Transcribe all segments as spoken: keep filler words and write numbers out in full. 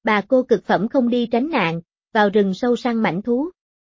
Bà cô cực phẩm không đi tránh nạn, vào rừng sâu săn mãnh thú.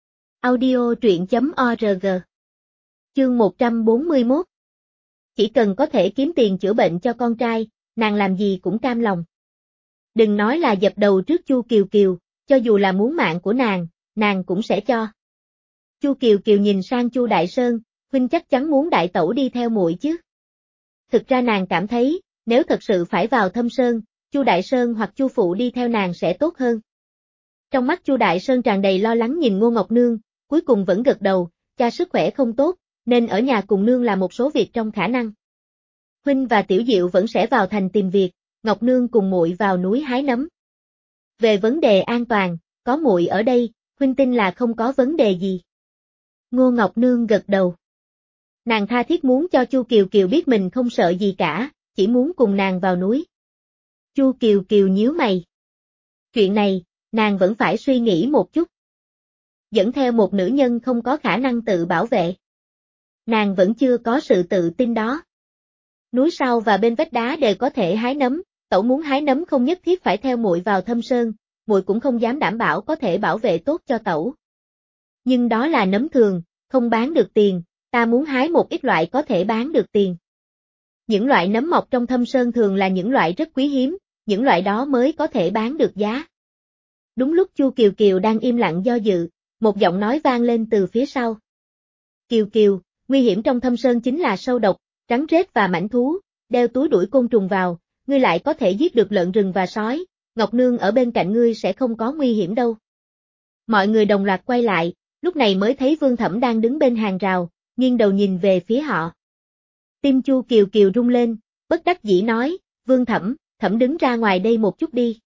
Audio truyện chấm org. Chương một trăm bốn mươi mốt. Chỉ cần có thể kiếm tiền chữa bệnh cho con trai, nàng làm gì cũng cam lòng. Đừng nói là dập đầu trước Chu Kiều Kiều, cho dù là muốn mạng của nàng, nàng cũng sẽ cho. Chu Kiều Kiều nhìn sang Chu Đại Sơn, huynh chắc chắn muốn đại tẩu đi theo muội chứ. Thực ra nàng cảm thấy, nếu thật sự phải vào Thâm Sơn, Chu Đại Sơn hoặc Chu phụ đi theo nàng sẽ tốt hơn. Trong mắt Chu Đại Sơn tràn đầy lo lắng nhìn Ngô Ngọc Nương, cuối cùng vẫn gật đầu, cha sức khỏe không tốt, nên ở nhà cùng nương làm một số việc trong khả năng. Huynh và Tiểu Diệu vẫn sẽ vào thành tìm việc, Ngọc Nương cùng muội vào núi hái nấm. Về vấn đề an toàn, có muội ở đây, huynh tin là không có vấn đề gì. Ngô Ngọc Nương gật đầu. Nàng tha thiết muốn cho Chu Kiều Kiều biết mình không sợ gì cả, chỉ muốn cùng nàng vào núi. Chu Kiều Kiều nhíu mày. Chuyện này, nàng vẫn phải suy nghĩ một chút. Dẫn theo một nữ nhân không có khả năng tự bảo vệ. Nàng vẫn chưa có sự tự tin đó. Núi sau và bên vách đá đều có thể hái nấm, tẩu muốn hái nấm không nhất thiết phải theo muội vào Thâm Sơn, muội cũng không dám đảm bảo có thể bảo vệ tốt cho tẩu. Nhưng đó là nấm thường, không bán được tiền, ta muốn hái một ít loại có thể bán được tiền. Những loại nấm mọc trong Thâm Sơn thường là những loại rất quý hiếm, những loại đó mới có thể bán được giá. Đúng lúc Chu Kiều Kiều đang im lặng do dự, một giọng nói vang lên từ phía sau. Kiều Kiều, nguy hiểm trong Thâm Sơn chính là sâu độc, rắn rết và mãnh thú, đeo túi đuổi côn trùng vào, ngươi lại có thể giết được lợn rừng và sói, Ngọc Nương ở bên cạnh ngươi sẽ không có nguy hiểm đâu. Mọi người đồng loạt quay lại, lúc này mới thấy Vương Thẩm đang đứng bên hàng rào, nghiêng đầu nhìn về phía họ. Tim Chu Kiều Kiều rung lên, bất đắc dĩ nói, Vương Thẩm, Thẩm đứng ra ngoài đây một chút đi.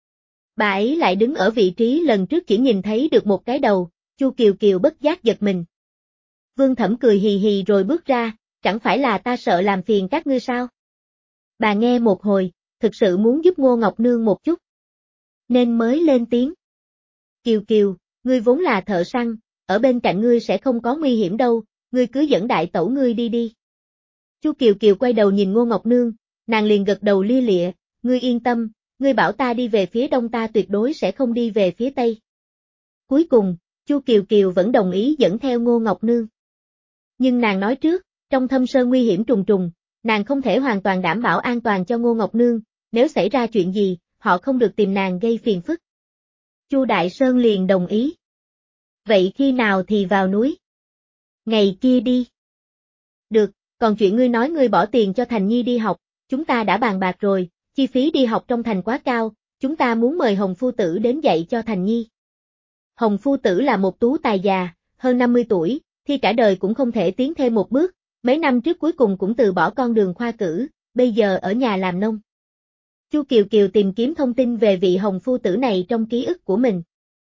Bà ấy lại đứng ở vị trí lần trước chỉ nhìn thấy được một cái đầu, Chu Kiều Kiều bất giác giật mình. Vương Thẩm cười hì hì rồi bước ra, chẳng phải là ta sợ làm phiền các ngươi sao? Bà nghe một hồi, thực sự muốn giúp Ngô Ngọc Nương một chút. Nên mới lên tiếng. Kiều Kiều, ngươi vốn là thợ săn, ở bên cạnh ngươi sẽ không có nguy hiểm đâu, ngươi cứ dẫn đại tẩu ngươi đi đi. Chu Kiều Kiều quay đầu nhìn Ngô Ngọc Nương, nàng liền gật đầu lia lịa, ngươi yên tâm, ngươi bảo ta đi về phía đông ta tuyệt đối sẽ không đi về phía tây. Cuối cùng, Chu Kiều Kiều vẫn đồng ý dẫn theo Ngô Ngọc Nương. Nhưng nàng nói trước, trong Thâm Sơn nguy hiểm trùng trùng, nàng không thể hoàn toàn đảm bảo an toàn cho Ngô Ngọc Nương, nếu xảy ra chuyện gì, họ không được tìm nàng gây phiền phức. Chu Đại Sơn liền đồng ý. Vậy khi nào thì vào núi? Ngày kia đi. Được, còn chuyện ngươi nói ngươi bỏ tiền cho Thành Nhi đi học, chúng ta đã bàn bạc rồi, chi phí đi học trong thành quá cao, chúng ta muốn mời Hồng Phu Tử đến dạy cho Thành Nhi. Hồng Phu Tử là một tú tài già, hơn năm mươi tuổi, thì cả đời cũng không thể tiến thêm một bước, mấy năm trước cuối cùng cũng từ bỏ con đường khoa cử, bây giờ ở nhà làm nông. Chu Kiều Kiều tìm kiếm thông tin về vị Hồng Phu Tử này trong ký ức của mình.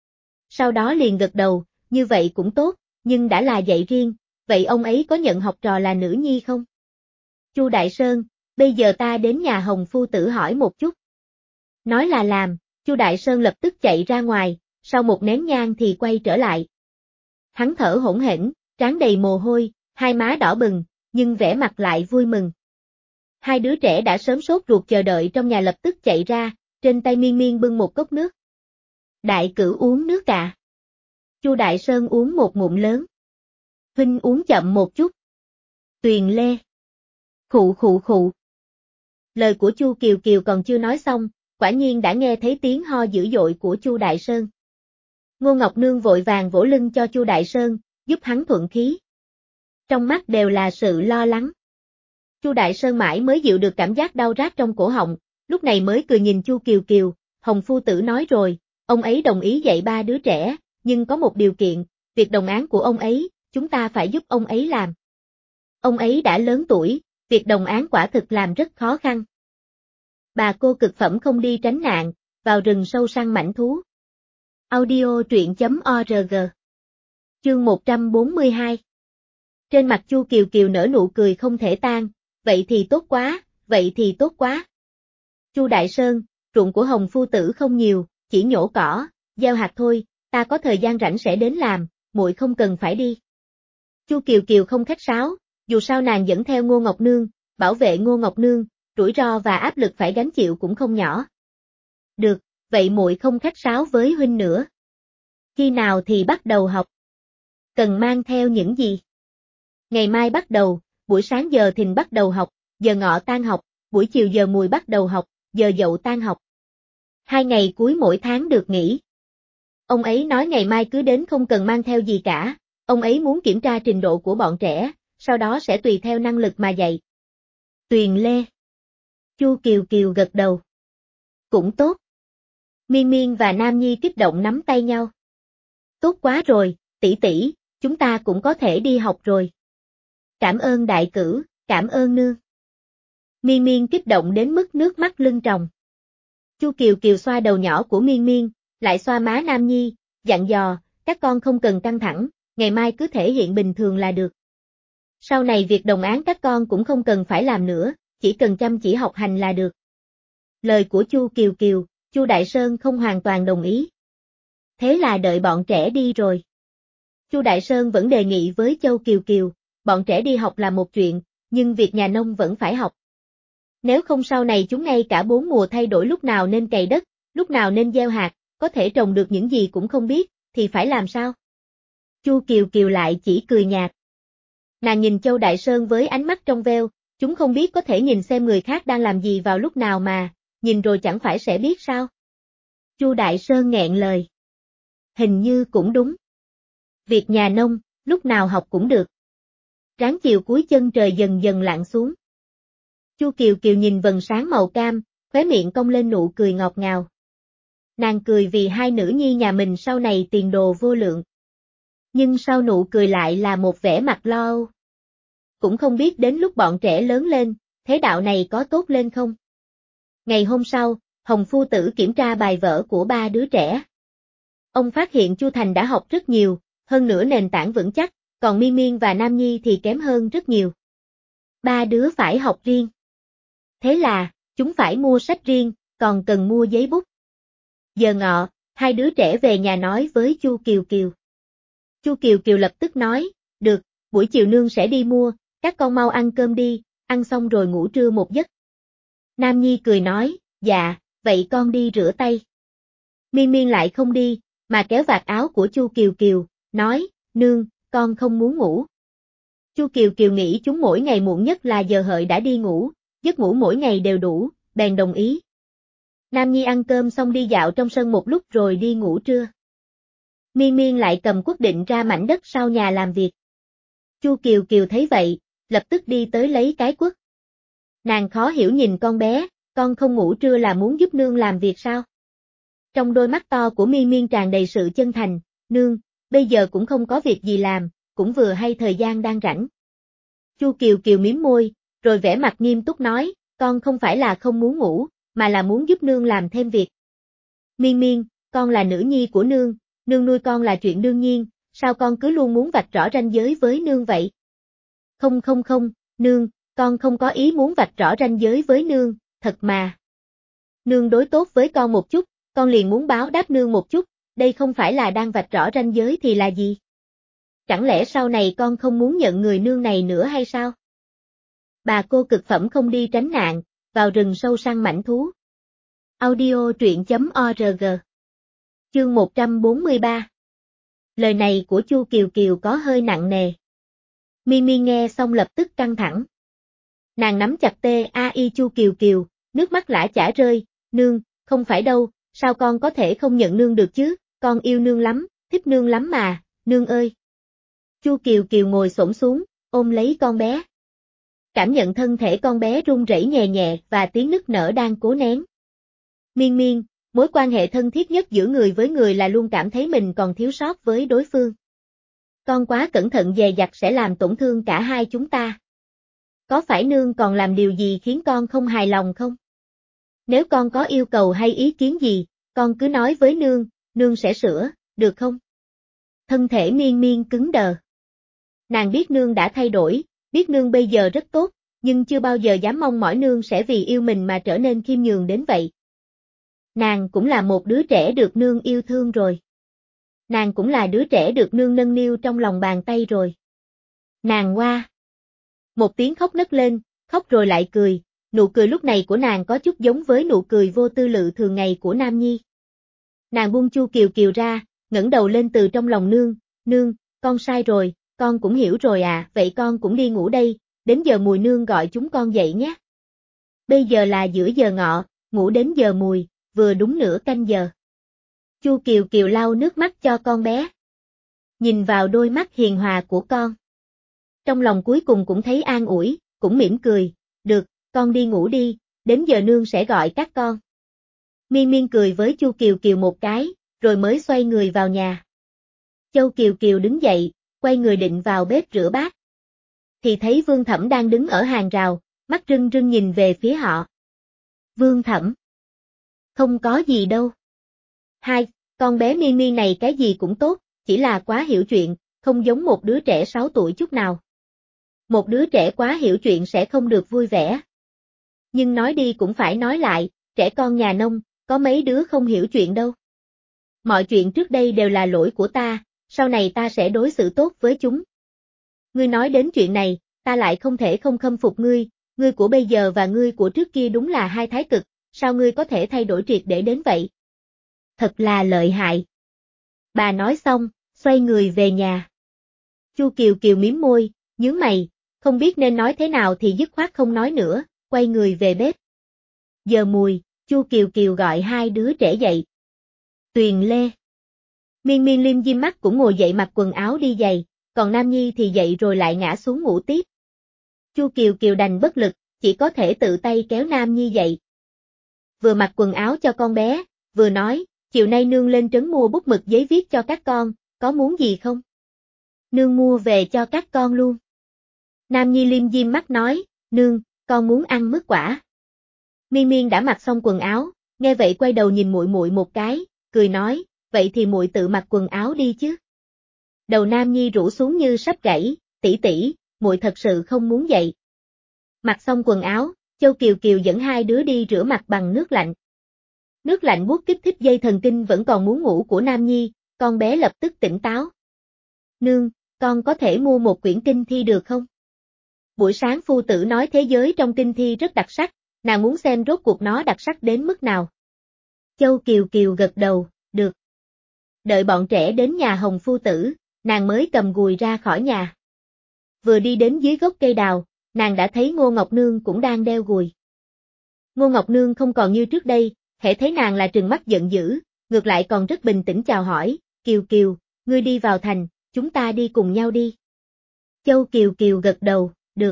Sau đó liền gật đầu, như vậy cũng tốt, nhưng đã là dạy riêng, vậy ông ấy có nhận học trò là nữ nhi không? Chu Đại Sơn, bây giờ ta đến nhà Hồng Phu Tử hỏi một chút. Nói là làm, Chu Đại Sơn lập tức chạy ra ngoài, sau một nén nhang thì quay trở lại. Hắn thở hổn hển, trán đầy mồ hôi, hai má đỏ bừng, nhưng vẻ mặt lại vui mừng. Hai đứa trẻ đã sớm sốt ruột chờ đợi trong nhà lập tức chạy ra, trên tay miên miên bưng một cốc nước. Đại Cửu uống nước cạ. Chu Đại Sơn uống một ngụm lớn. Huynh uống chậm một chút. Tuyền Lê. Khụ khụ khụ. Lời của Chu Kiều Kiều còn chưa nói xong, quả nhiên đã nghe thấy tiếng ho dữ dội của Chu Đại Sơn. Ngô Ngọc Nương vội vàng vỗ lưng cho Chu Đại Sơn, giúp hắn thuận khí. Trong mắt đều là sự lo lắng. Chu Đại Sơn mãi mới dịu được cảm giác đau rát trong cổ họng, lúc này mới cười nhìn Chu Kiều Kiều, Hồng Phu Tử nói rồi, ông ấy đồng ý dạy ba đứa trẻ, nhưng có một điều kiện, việc đồng áng của ông ấy, chúng ta phải giúp ông ấy làm. Ông ấy đã lớn tuổi, việc đồng áng quả thực làm rất khó khăn. Bà cô cực phẩm không đi tránh nạn, vào rừng sâu săn mãnh thú. Audio truyện chấm org. Chương một trăm bốn mươi hai. Trên mặt Chu Kiều Kiều nở nụ cười không thể tan, vậy thì tốt quá, vậy thì tốt quá. Chu Đại Sơn, ruộng của Hồng Phu Tử không nhiều, chỉ nhổ cỏ, gieo hạt thôi, ta có thời gian rảnh sẽ đến làm, muội không cần phải đi. Chu Kiều Kiều không khách sáo, dù sao nàng dẫn theo Ngô Ngọc Nương, bảo vệ Ngô Ngọc Nương, rủi ro và áp lực phải gánh chịu cũng không nhỏ. Được, vậy muội không khách sáo với huynh nữa. Khi nào thì bắt đầu học? Cần mang theo những gì? Ngày mai bắt đầu, buổi sáng giờ thìn bắt đầu học, giờ ngọ tan học, buổi chiều giờ mùi bắt đầu học, giờ dậu tan học. Hai ngày cuối mỗi tháng được nghỉ. Ông ấy nói ngày mai cứ đến không cần mang theo gì cả, ông ấy muốn kiểm tra trình độ của bọn trẻ, sau đó sẽ tùy theo năng lực mà dạy. Tuyền Lê. Chu Kiều Kiều gật đầu. Cũng tốt. Miên Miên và Nam Nhi kích động nắm tay nhau. Tốt quá rồi, tỷ tỷ, chúng ta cũng có thể đi học rồi. Cảm ơn đại cử, cảm ơn nương. Miên Miên kích động đến mức nước mắt lưng tròng. Chu Kiều Kiều xoa đầu nhỏ của Miên Miên, lại xoa má Nam Nhi, dặn dò, các con không cần căng thẳng, ngày mai cứ thể hiện bình thường là được. Sau này việc đồng áng các con cũng không cần phải làm nữa, chỉ cần chăm chỉ học hành là được. Lời của Chu Kiều Kiều, Chu Đại Sơn không hoàn toàn đồng ý. Thế là đợi bọn trẻ đi rồi. Chu Đại Sơn vẫn đề nghị với Châu Kiều Kiều, bọn trẻ đi học là một chuyện, nhưng việc nhà nông vẫn phải học. Nếu không sau này chúng ngay cả bốn mùa thay đổi lúc nào nên cày đất, lúc nào nên gieo hạt, có thể trồng được những gì cũng không biết, thì phải làm sao? Chu Kiều Kiều lại chỉ cười nhạt. Nàng nhìn Châu Đại Sơn với ánh mắt trong veo, chúng không biết có thể nhìn xem người khác đang làm gì vào lúc nào mà, nhìn rồi chẳng phải sẽ biết sao? Chu Đại Sơn nghẹn lời. Hình như cũng đúng. Việc nhà nông, lúc nào học cũng được. Ráng chiều cuối chân trời dần dần lặn xuống. Chu Kiều Kiều nhìn vầng sáng màu cam, khóe miệng cong lên nụ cười ngọt ngào. Nàng cười vì hai nữ nhi nhà mình sau này tiền đồ vô lượng. Nhưng sau nụ cười lại là một vẻ mặt lo âu. Cũng không biết đến lúc bọn trẻ lớn lên, thế đạo này có tốt lên không? Ngày hôm sau, Hồng Phu Tử kiểm tra bài vở của ba đứa trẻ. Ông phát hiện Chu Thành đã học rất nhiều, hơn nữa nền tảng vững chắc, còn Miên Miên và Nam Nhi thì kém hơn rất nhiều. Ba đứa phải học riêng. Thế là, chúng phải mua sách riêng, còn cần mua giấy bút. Giờ ngọ, hai đứa trẻ về nhà nói với Chu Kiều Kiều. Chu Kiều Kiều lập tức nói, được, buổi chiều nương sẽ đi mua, các con mau ăn cơm đi, ăn xong rồi ngủ trưa một giấc. Nam Nhi cười nói, dạ, vậy con đi rửa tay. Miên Miên lại không đi, mà kéo vạt áo của Chu Kiều Kiều, nói, nương, con không muốn ngủ. Chu Kiều Kiều nghĩ chúng mỗi ngày muộn nhất là giờ hợi đã đi ngủ, giấc ngủ mỗi ngày đều đủ, bèn đồng ý. Nam Nhi ăn cơm xong đi dạo trong sân một lúc rồi đi ngủ trưa. Miên Miên lại cầm cuốc định ra mảnh đất sau nhà làm việc. Chu Kiều Kiều thấy vậy, lập tức đi tới lấy cái cuốc. Nàng khó hiểu nhìn con bé, con không ngủ trưa là muốn giúp nương làm việc sao? Trong đôi mắt to của Miên Miên tràn đầy sự chân thành, nương, bây giờ cũng không có việc gì làm, cũng vừa hay thời gian đang rảnh. Chu Kiều Kiều mím môi, rồi vẻ mặt nghiêm túc nói, con không phải là không muốn ngủ, mà là muốn giúp nương làm thêm việc. Miên Miên, con là nữ nhi của nương, nương nuôi con là chuyện đương nhiên, sao con cứ luôn muốn vạch rõ ranh giới với nương vậy? Không không không, nương, con không có ý muốn vạch rõ ranh giới với nương, thật mà. Nương đối tốt với con một chút, con liền muốn báo đáp nương một chút, đây không phải là đang vạch rõ ranh giới thì là gì? Chẳng lẽ sau này con không muốn nhận người nương này nữa hay sao? Bà cô cực phẩm không đi tránh nạn, vào rừng sâu săn mãnh thú. Audio truyện chấm org. Chương một trăm bốn mươi ba. Lời này của Chu Kiều Kiều có hơi nặng nề. Miên Miên nghe xong lập tức căng thẳng. Nàng nắm chặt tay a i Chu Kiều Kiều, nước mắt lã chả rơi, nương, không phải đâu, sao con có thể không nhận nương được chứ, con yêu nương lắm, thích nương lắm mà, nương ơi. Chu Kiều Kiều ngồi xổm xuống, ôm lấy con bé. Cảm nhận thân thể con bé run rẩy nhẹ nhẹ và tiếng nức nở đang cố nén. Miên Miên, mối quan hệ thân thiết nhất giữa người với người là luôn cảm thấy mình còn thiếu sót với đối phương. Con quá cẩn thận dè dặt sẽ làm tổn thương cả hai chúng ta. Có phải nương còn làm điều gì khiến con không hài lòng không? Nếu con có yêu cầu hay ý kiến gì, con cứ nói với nương, nương sẽ sửa, được không? Thân thể Miên Miên cứng đờ. Nàng biết nương đã thay đổi, biết nương bây giờ rất tốt, nhưng chưa bao giờ dám mong mỏi nương sẽ vì yêu mình mà trở nên khiêm nhường đến vậy. Nàng cũng là một đứa trẻ được nương yêu thương rồi. Nàng cũng là đứa trẻ được nương nâng niu trong lòng bàn tay rồi. Nàng hoa. Một tiếng khóc nấc lên, khóc rồi lại cười, nụ cười lúc này của nàng có chút giống với nụ cười vô tư lự thường ngày của Nam Nhi. Nàng buông Chu Kiều Kiều ra, ngẩng đầu lên từ trong lòng nương, nương, con sai rồi, con cũng hiểu rồi à, vậy con cũng đi ngủ đây, đến giờ mùi nương gọi chúng con dậy nhé. Bây giờ là giữa giờ ngọ, ngủ đến giờ mùi, vừa đúng nửa canh giờ. Chu Kiều Kiều lau nước mắt cho con bé. Nhìn vào đôi mắt hiền hòa của con. Trong lòng cuối cùng cũng thấy an ủi, cũng mỉm cười, được, con đi ngủ đi, đến giờ nương sẽ gọi các con. Miên Miên cười với Chu Kiều Kiều một cái, rồi mới xoay người vào nhà. Châu Kiều Kiều đứng dậy, quay người định vào bếp rửa bát. Thì thấy Vương Thẩm đang đứng ở hàng rào, mắt rưng rưng nhìn về phía họ. Vương Thẩm. Không có gì đâu. Hai, con bé Miên Miên này cái gì cũng tốt, chỉ là quá hiểu chuyện, không giống một đứa trẻ sáu tuổi chút nào. Một đứa trẻ quá hiểu chuyện sẽ không được vui vẻ. Nhưng nói đi cũng phải nói lại, trẻ con nhà nông, có mấy đứa không hiểu chuyện đâu. Mọi chuyện trước đây đều là lỗi của ta, sau này ta sẽ đối xử tốt với chúng. Ngươi nói đến chuyện này, ta lại không thể không khâm phục ngươi, ngươi của bây giờ và ngươi của trước kia đúng là hai thái cực, sao ngươi có thể thay đổi triệt để đến vậy? Thật là lợi hại. Bà nói xong, xoay người về nhà. Chu Kiều Kiều mím môi, nhướng mày, không biết nên nói thế nào thì dứt khoát không nói nữa, quay người về bếp. Giờ mùi, Chu Kiều Kiều gọi hai đứa trẻ dậy. Tuyền Lê. Miên Miên liêm diêm mắt cũng ngồi dậy mặc quần áo đi giày, còn Nam Nhi thì dậy rồi lại ngã xuống ngủ tiếp. Chu Kiều Kiều đành bất lực, chỉ có thể tự tay kéo Nam Nhi dậy. Vừa mặc quần áo cho con bé, vừa nói, chiều nay nương lên trấn mua bút mực giấy viết cho các con, có muốn gì không? Nương mua về cho các con luôn. Nam Nhi liêm diêm mắt nói, nương, con muốn ăn mứt quả. Miên Miên đã mặc xong quần áo, nghe vậy quay đầu nhìn muội muội một cái, cười nói, vậy thì muội tự mặc quần áo đi chứ. Đầu Nam Nhi rũ xuống như sắp gãy, tỷ tỷ, muội thật sự không muốn dậy. Mặc xong quần áo, Châu Kiều Kiều dẫn hai đứa đi rửa mặt bằng nước lạnh. Nước lạnh buốt kích thích dây thần kinh vẫn còn muốn ngủ của Nam Nhi, con bé lập tức tỉnh táo. Nương, con có thể mua một quyển kinh thi được không? Buổi sáng phu tử nói thế giới trong kinh thi rất đặc sắc, nàng muốn xem rốt cuộc nó đặc sắc đến mức nào. Châu Kiều Kiều gật đầu, được. Đợi bọn trẻ đến nhà Hồng phu tử, nàng mới cầm gùi ra khỏi nhà. Vừa đi đến dưới gốc cây đào, nàng đã thấy Ngô Ngọc Nương cũng đang đeo gùi. Ngô Ngọc Nương không còn như trước đây, hễ thấy nàng là trừng mắt giận dữ, ngược lại còn rất bình tĩnh chào hỏi, Kiều Kiều, ngươi đi vào thành, chúng ta đi cùng nhau đi. Châu Kiều Kiều gật đầu, được.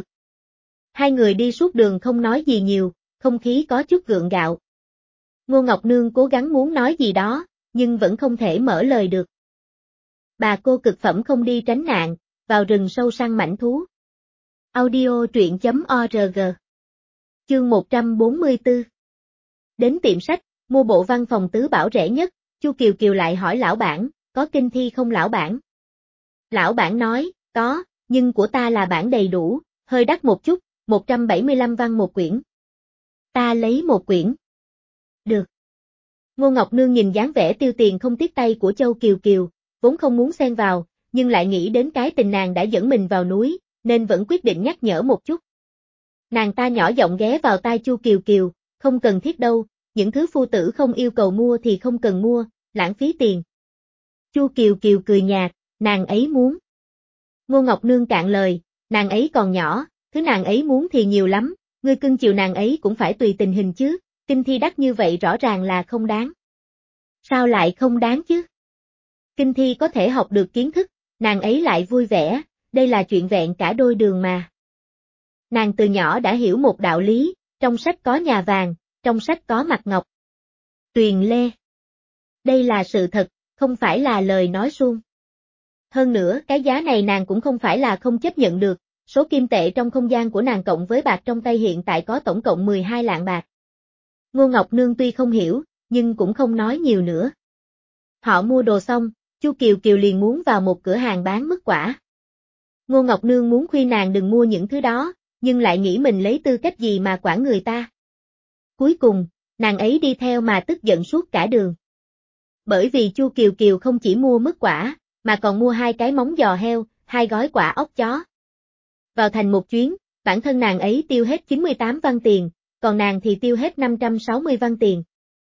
Hai người đi suốt đường không nói gì nhiều, không khí có chút gượng gạo. Ngô Ngọc Nương cố gắng muốn nói gì đó, nhưng vẫn không thể mở lời được. Bà cô cực phẩm không đi tránh nạn, vào rừng sâu săn mãnh thú. Audio truyện chấm org. Chương một trăm bốn mươi tư. Đến tiệm sách, mua bộ văn phòng tứ bảo rẻ nhất, Chu Kiều Kiều lại hỏi lão bản, có kinh thi không lão bản? Lão bản nói, có, nhưng của ta là bản đầy đủ, hơi đắt một chút, một trăm bảy mươi lăm văn một quyển. Ta lấy một quyển. Được. Ngô Ngọc Nương nhìn dáng vẻ tiêu tiền không tiếc tay của Châu Kiều Kiều, vốn không muốn xen vào, nhưng lại nghĩ đến cái tình nàng đã dẫn mình vào núi, nên vẫn quyết định nhắc nhở một chút. Nàng ta nhỏ giọng ghé vào tai Chu Kiều Kiều, không cần thiết đâu, những thứ phu tử không yêu cầu mua thì không cần mua, lãng phí tiền. Chu Kiều Kiều cười nhạt, nàng ấy muốn. Ngô Ngọc Nương cạn lời, nàng ấy còn nhỏ, thứ nàng ấy muốn thì nhiều lắm, ngươi cưng chiều nàng ấy cũng phải tùy tình hình chứ, kinh thi đắt như vậy rõ ràng là không đáng. Sao lại không đáng chứ? Kinh thi có thể học được kiến thức, nàng ấy lại vui vẻ, đây là chuyện vẹn cả đôi đường mà. Nàng từ nhỏ đã hiểu một đạo lý, trong sách có nhà vàng, trong sách có mặt ngọc. Tuyền Lê. Đây là sự thật, không phải là lời nói suông. Hơn nữa, cái giá này nàng cũng không phải là không chấp nhận được, số kim tệ trong không gian của nàng cộng với bạc trong tay hiện tại có tổng cộng mười hai lạng bạc. Ngô Ngọc Nương tuy không hiểu, nhưng cũng không nói nhiều nữa. Họ mua đồ xong, Chu Kiều Kiều liền muốn vào một cửa hàng bán mứt quả. Ngô Ngọc Nương muốn khuyên nàng đừng mua những thứ đó, nhưng lại nghĩ mình lấy tư cách gì mà quản người ta. Cuối cùng, nàng ấy đi theo mà tức giận suốt cả đường. Bởi vì Chu Kiều Kiều không chỉ mua mứt quả, mà còn mua hai cái móng giò heo, hai gói quả ốc chó. Vào thành một chuyến, bản thân nàng ấy tiêu hết chín mươi tám văn tiền, còn nàng thì tiêu hết năm trăm sáu mươi văn tiền.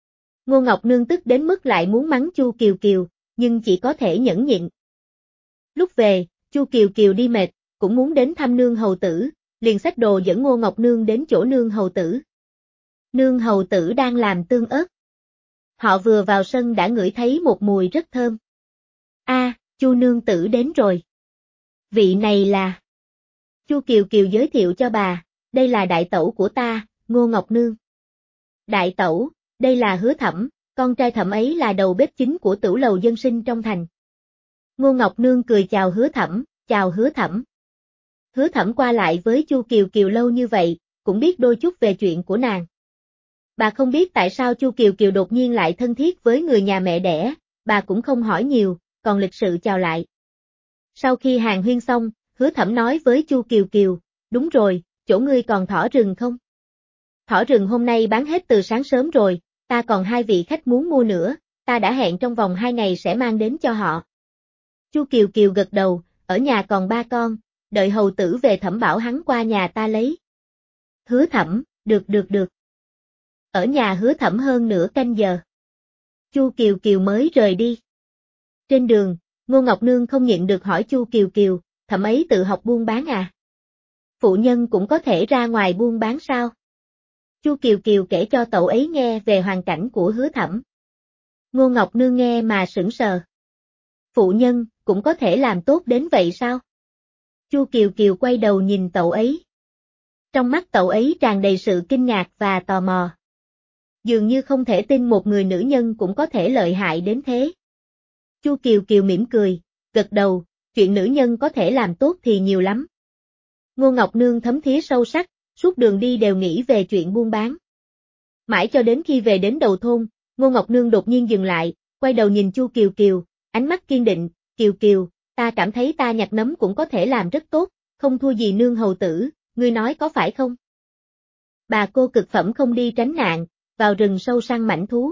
Ngô Ngọc Nương tức đến mức lại muốn mắng Chu Kiều Kiều, nhưng chỉ có thể nhẫn nhịn. Lúc về, Chu Kiều Kiều đi mệt, cũng muốn đến thăm nương hầu tử, liền xách đồ dẫn Ngô Ngọc Nương đến chỗ nương hầu tử. Nương hầu tử đang làm tương ớt. Họ vừa vào sân đã ngửi thấy một mùi rất thơm. A, à, Chu nương tử đến rồi. Vị này là... Chu Kiều Kiều giới thiệu cho bà, đây là đại tẩu của ta, Ngô Ngọc Nương. Đại tẩu, đây là Hứa Thẩm, con trai Thẩm ấy là đầu bếp chính của tửu lầu dân sinh trong thành. Ngô Ngọc Nương cười chào Hứa Thẩm, chào Hứa Thẩm. Hứa Thẩm qua lại với Chu Kiều Kiều lâu như vậy, cũng biết đôi chút về chuyện của nàng. Bà không biết tại sao Chu Kiều Kiều đột nhiên lại thân thiết với người nhà mẹ đẻ, bà cũng không hỏi nhiều, còn lịch sự chào lại. Sau khi hàn huyên xong, Hứa Thẩm nói với Chu Kiều Kiều, đúng rồi, chỗ ngươi còn thỏ rừng không? Thỏ rừng hôm nay bán hết từ sáng sớm rồi, ta còn hai vị khách muốn mua nữa, ta đã hẹn trong vòng hai ngày sẽ mang đến cho họ. Chu Kiều Kiều gật đầu, ở nhà còn ba con, đợi hầu tử về Thẩm bảo hắn qua nhà ta lấy. Hứa Thẩm, được được được. Ở nhà Hứa Thẩm hơn nửa canh giờ. Chu Kiều Kiều mới rời đi. Trên đường, Ngô Ngọc Nương không nhịn được hỏi Chu Kiều Kiều, Thẩm ấy tự học buôn bán à? Phụ nhân cũng có thể ra ngoài buôn bán sao? Chu Kiều Kiều kể cho cậu ấy nghe về hoàn cảnh của Hứa Thẩm. Ngô Ngọc Nương nghe mà sững sờ. Phụ nhân, cũng có thể làm tốt đến vậy sao? Chu Kiều Kiều quay đầu nhìn cậu ấy. Trong mắt cậu ấy tràn đầy sự kinh ngạc và tò mò. Dường như không thể tin một người nữ nhân cũng có thể lợi hại đến thế. Chu Kiều Kiều mỉm cười, gật đầu, chuyện nữ nhân có thể làm tốt thì nhiều lắm. Ngô Ngọc Nương thấm thía sâu sắc, suốt đường đi đều nghĩ về chuyện buôn bán. Mãi cho đến khi về đến đầu thôn, Ngô Ngọc Nương đột nhiên dừng lại, quay đầu nhìn Chu Kiều Kiều, ánh mắt kiên định, Kiều Kiều, ta cảm thấy ta nhặt nấm cũng có thể làm rất tốt, không thua gì nương hầu tử, ngươi nói có phải không? Bà cô cực phẩm không đi tránh nạn, vào rừng sâu săn mãnh thú.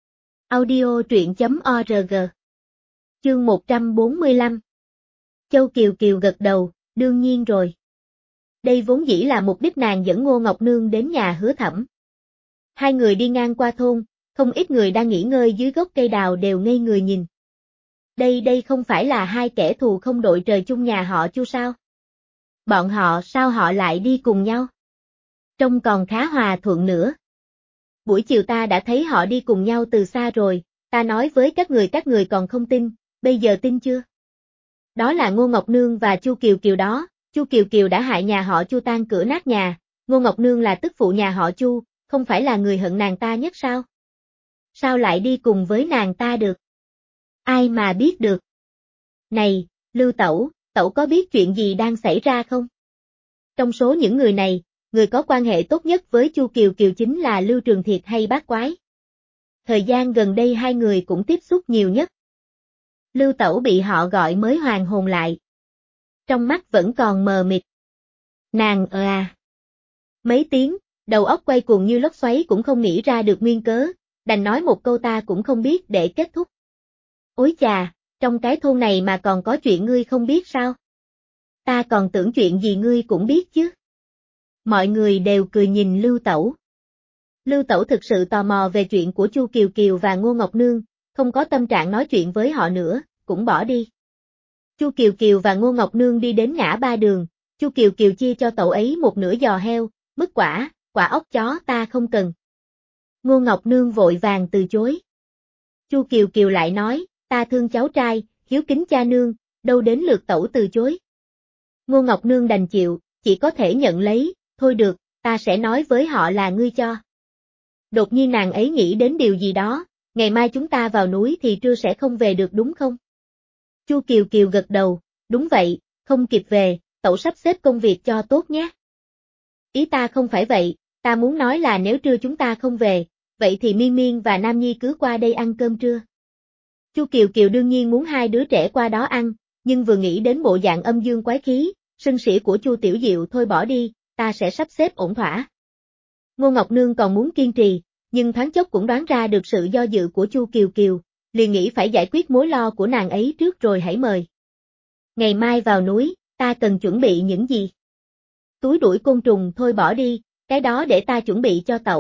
Audio truyện chấm org. Chương một trăm bốn mươi lăm. Châu Kiều Kiều gật đầu, đương nhiên rồi. Đây vốn dĩ là mục đích nàng dẫn Ngô Ngọc Nương đến nhà Hứa Thẩm. Hai người đi ngang qua thôn, không ít người đang nghỉ ngơi dưới gốc cây đào đều ngây người nhìn. Đây đây không phải là hai kẻ thù không đội trời chung nhà họ Chu sao? Bọn họ sao họ lại đi cùng nhau? Trông còn khá hòa thuận nữa. Buổi chiều ta đã thấy họ đi cùng nhau từ xa rồi, ta nói với các người các người còn không tin, bây giờ tin chưa? Đó là Ngô Ngọc Nương và Chu Kiều Kiều đó, Chu Kiều Kiều đã hại nhà họ Chu tan cửa nát nhà, Ngô Ngọc Nương là tức phụ nhà họ Chu, không phải là người hận nàng ta nhất sao? Sao lại đi cùng với nàng ta được? Ai mà biết được? Này, Lưu Tẩu, Tẩu có biết chuyện gì đang xảy ra không? Trong số những người này, người có quan hệ tốt nhất với Chu Kiều Kiều chính là Lưu Trường Thiệt hay Bát Quái. Thời gian gần đây hai người cũng tiếp xúc nhiều nhất. Lưu Tẩu bị họ gọi mới hoàn hồn lại. Trong mắt vẫn còn mờ mịt. Nàng ờ à. Mấy tiếng, đầu óc quay cuồng như lốc xoáy cũng không nghĩ ra được nguyên cớ, đành nói một câu ta cũng không biết để kết thúc. Ôi chà, trong cái thôn này mà còn có chuyện ngươi không biết sao? Ta còn tưởng chuyện gì ngươi cũng biết chứ. Mọi người đều cười nhìn Lưu Tẩu. Lưu Tẩu thực sự tò mò về chuyện của Chu Kiều Kiều và Ngô Ngọc Nương, không có tâm trạng nói chuyện với họ nữa, cũng bỏ đi. Chu Kiều Kiều và Ngô Ngọc Nương đi đến ngã ba đường, Chu Kiều Kiều chia cho cậu ấy một nửa giò heo, mứt quả, quả ốc chó ta không cần. Ngô Ngọc Nương vội vàng từ chối. Chu Kiều Kiều lại nói, ta thương cháu trai, hiếu kính cha nương, đâu đến lượt tẩu từ chối. Ngô Ngọc Nương đành chịu, chỉ có thể nhận lấy, thôi được, ta sẽ nói với họ là ngươi cho. Đột nhiên nàng ấy nghĩ đến điều gì đó, ngày mai chúng ta vào núi thì trưa sẽ không về được đúng không? Chu Kiều Kiều gật đầu, đúng vậy, không kịp về, tẩu sắp xếp công việc cho tốt nhé. Ý ta không phải vậy, ta muốn nói là nếu trưa chúng ta không về, vậy thì Miên Miên và Nam Nhi cứ qua đây ăn cơm trưa. Chu Kiều Kiều đương nhiên muốn hai đứa trẻ qua đó ăn, nhưng vừa nghĩ đến bộ dạng âm dương quái khí, sân sĩ của Chu Tiểu Diệu thôi bỏ đi, ta sẽ sắp xếp ổn thỏa. Ngô Ngọc Nương còn muốn kiên trì, nhưng thoáng chốc cũng đoán ra được sự do dự của Chu Kiều Kiều, liền nghĩ phải giải quyết mối lo của nàng ấy trước rồi hãy mời. Ngày mai vào núi, ta cần chuẩn bị những gì? Túi đuổi côn trùng thôi bỏ đi, cái đó để ta chuẩn bị cho tẩu,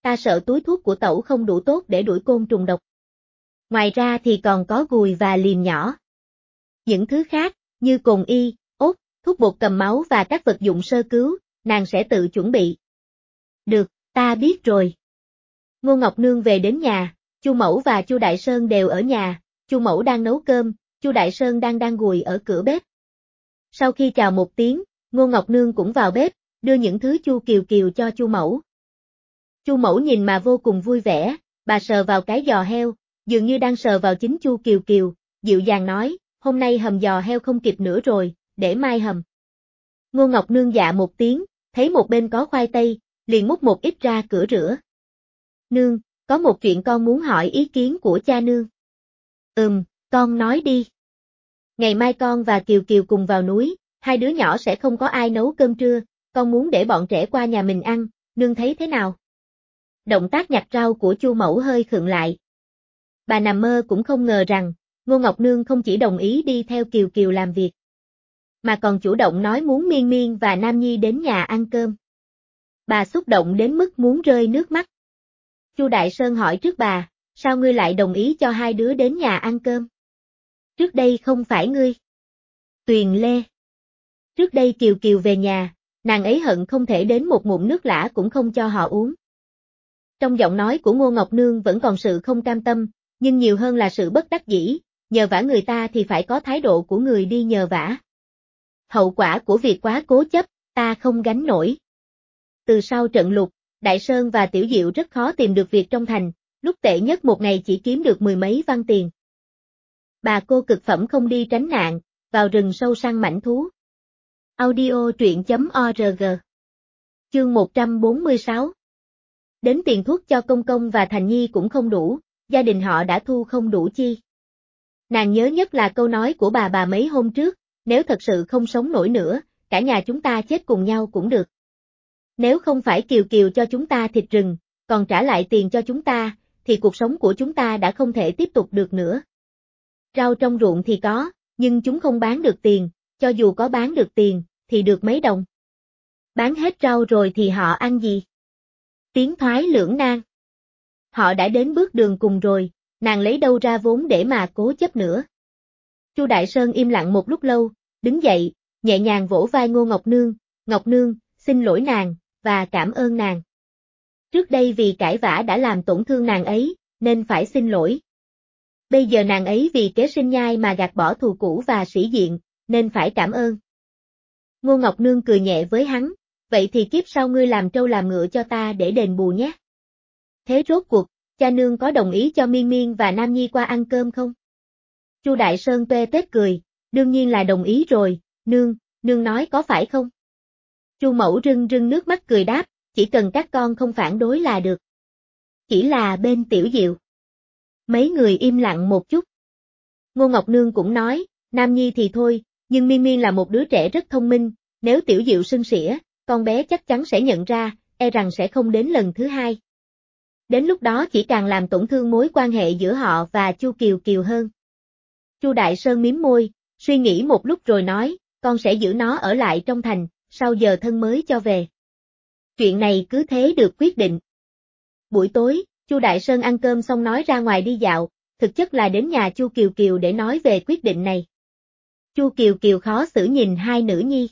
ta sợ túi thuốc của tẩu không đủ tốt để đuổi côn trùng độc. Ngoài ra thì còn có gùi và liềm nhỏ. Những thứ khác, như cồn y, ốt, thuốc bột cầm máu và các vật dụng sơ cứu, nàng sẽ tự chuẩn bị. Được, ta biết rồi. Ngô Ngọc Nương về đến nhà, Chu Mẫu và Chu Đại Sơn đều ở nhà, Chu Mẫu đang nấu cơm, Chu Đại Sơn đang đang gùi ở cửa bếp. Sau khi chào một tiếng, Ngô Ngọc Nương cũng vào bếp, đưa những thứ Chu Kiều Kiều cho Chu Mẫu. Chu Mẫu nhìn mà vô cùng vui vẻ, bà sờ vào cái giò heo, dường như đang sờ vào chính Chu Kiều Kiều, dịu dàng nói, hôm nay hầm giò heo không kịp nữa rồi, để mai hầm. Ngô Ngọc Nương dạ một tiếng, thấy một bên có khoai tây, liền múc một ít ra cửa rửa. Nương, có một chuyện con muốn hỏi ý kiến của cha nương. Ừm, con nói đi. Ngày mai con và Kiều Kiều cùng vào núi, hai đứa nhỏ sẽ không có ai nấu cơm trưa, con muốn để bọn trẻ qua nhà mình ăn, nương thấy thế nào? Động tác nhặt rau của Chu Mẫu hơi khựng lại. Bà nằm mơ cũng không ngờ rằng, Ngô Ngọc Nương không chỉ đồng ý đi theo Kiều Kiều làm việc, mà còn chủ động nói muốn Miên Miên và Nam Nhi đến nhà ăn cơm. Bà xúc động đến mức muốn rơi nước mắt. Chu Đại Sơn hỏi trước bà, sao ngươi lại đồng ý cho hai đứa đến nhà ăn cơm? Trước đây không phải ngươi. Tuyền Lê. Trước đây Kiều Kiều về nhà, nàng ấy hận không thể đến một ngụm nước lã cũng không cho họ uống. Trong giọng nói của Ngô Ngọc Nương vẫn còn sự không cam tâm, nhưng nhiều hơn là sự bất đắc dĩ, nhờ vả người ta thì phải có thái độ của người đi nhờ vả. Hậu quả của việc quá cố chấp, ta không gánh nổi. Từ sau trận lụt, Đại Sơn và Tiểu Diệu rất khó tìm được việc trong thành, lúc tệ nhất một ngày chỉ kiếm được mười mấy văn tiền. Bà cô cực phẩm không đi tránh nạn, vào rừng sâu săn mãnh thú. Audio truyện chấm org. Chương một trăm bốn mươi sáu. Đến tiền thuốc cho Công Công và Thành Nhi cũng không đủ, gia đình họ đã thu không đủ chi. Nàng nhớ nhất là câu nói của bà bà mấy hôm trước, nếu thật sự không sống nổi nữa, cả nhà chúng ta chết cùng nhau cũng được. Nếu không phải Kiều Kiều cho chúng ta thịt rừng, còn trả lại tiền cho chúng ta, thì cuộc sống của chúng ta đã không thể tiếp tục được nữa. Rau trong ruộng thì có, nhưng chúng không bán được tiền, cho dù có bán được tiền, thì được mấy đồng. Bán hết rau rồi thì họ ăn gì? Tiến thoái lưỡng nan. Họ đã đến bước đường cùng rồi, nàng lấy đâu ra vốn để mà cố chấp nữa. Chu Đại Sơn im lặng một lúc lâu, đứng dậy, nhẹ nhàng vỗ vai Ngô Ngọc Nương, Ngọc Nương, xin lỗi nàng, và cảm ơn nàng. Trước đây vì cãi vã đã làm tổn thương nàng ấy, nên phải xin lỗi. Bây giờ nàng ấy vì kế sinh nhai mà gạt bỏ thù cũ và sĩ diện, nên phải cảm ơn. Ngô Ngọc Nương cười nhẹ với hắn, vậy thì kiếp sau ngươi làm trâu làm ngựa cho ta để đền bù nhé. Thế rốt cuộc, cha nương có đồng ý cho Miên Miên và Nam Nhi qua ăn cơm không? Chu Đại Sơn tuê tết cười, đương nhiên là đồng ý rồi, nương, nương nói có phải không? Chu Mẫu rưng rưng nước mắt cười đáp, chỉ cần các con không phản đối là được. Chỉ là bên Tiểu Diệu. Mấy người im lặng một chút. Ngô Ngọc Nương cũng nói, Nam Nhi thì thôi, nhưng Miên Miên là một đứa trẻ rất thông minh, nếu Tiểu Diệu sưng sỉa, con bé chắc chắn sẽ nhận ra, e rằng sẽ không đến lần thứ hai. Đến lúc đó chỉ càng làm tổn thương mối quan hệ giữa họ và Chu Kiều Kiều hơn. Chu Đại Sơn mím môi, suy nghĩ một lúc rồi nói, con sẽ giữ nó ở lại trong thành, sau giờ thân mới cho về. Chuyện này cứ thế được quyết định. Buổi tối, Chu Đại Sơn ăn cơm xong nói ra ngoài đi dạo, thực chất là đến nhà Chu Kiều Kiều để nói về quyết định này. Chu Kiều Kiều khó xử nhìn hai nữ nhi.